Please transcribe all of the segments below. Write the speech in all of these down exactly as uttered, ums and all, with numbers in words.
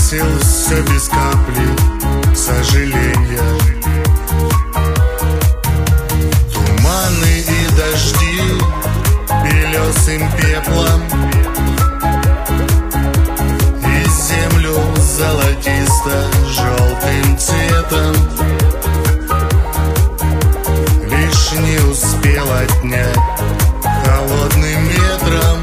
выбросил все без капли сожаления. Туманы и дожди белесым пеплом и землю золотисто-желтым цветом. Лишь не успел отнять холодным ветром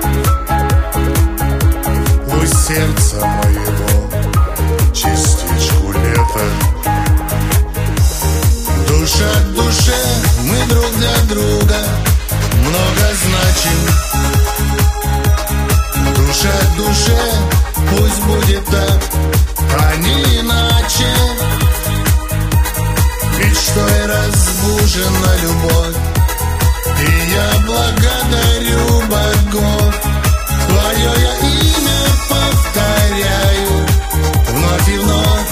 у сердца моего частичку лета. Душа к душе, мы друг для друга много значим. Душа к душе, пусть будет так, а не иначе. Ведь что и разбужена любовь, и я благодарю богов. Твое я имя повторяю вновь и вновь.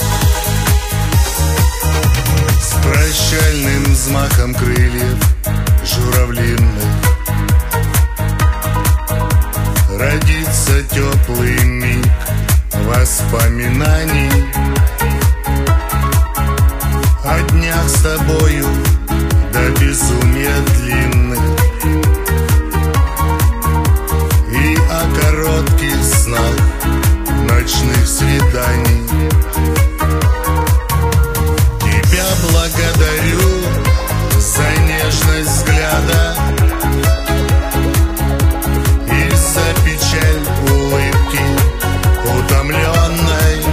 С прощальным взмахом крыльев журавлиных родится теплый миг воспоминаний о днях с тобою до безумия длинных и о коротких снах ночных свиданий. Тебя благодарю за нежность взгляда и за печаль улыбки утомленной,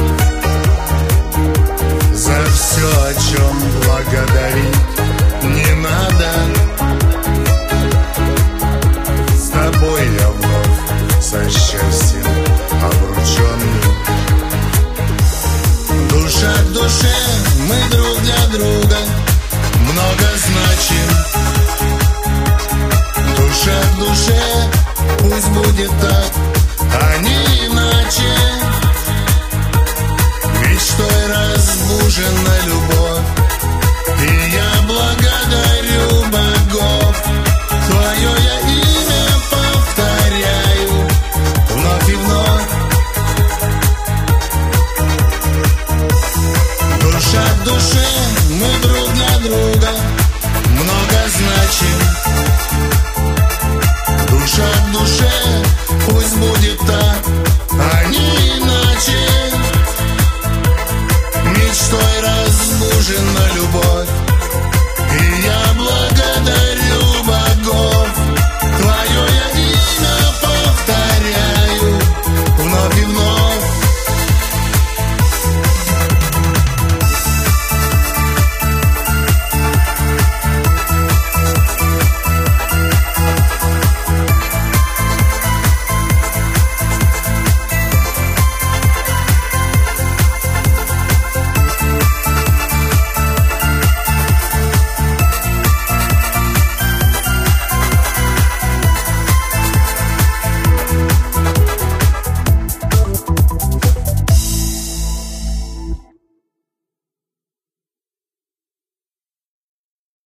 за все, о чем благодарить не надо. С тобой я вновь со счастьем обрученный. Душа к душе, мы друг для друга много значим. Душа к душе, пусть будет так, а не иначе. Ведь что и разбужена любовь,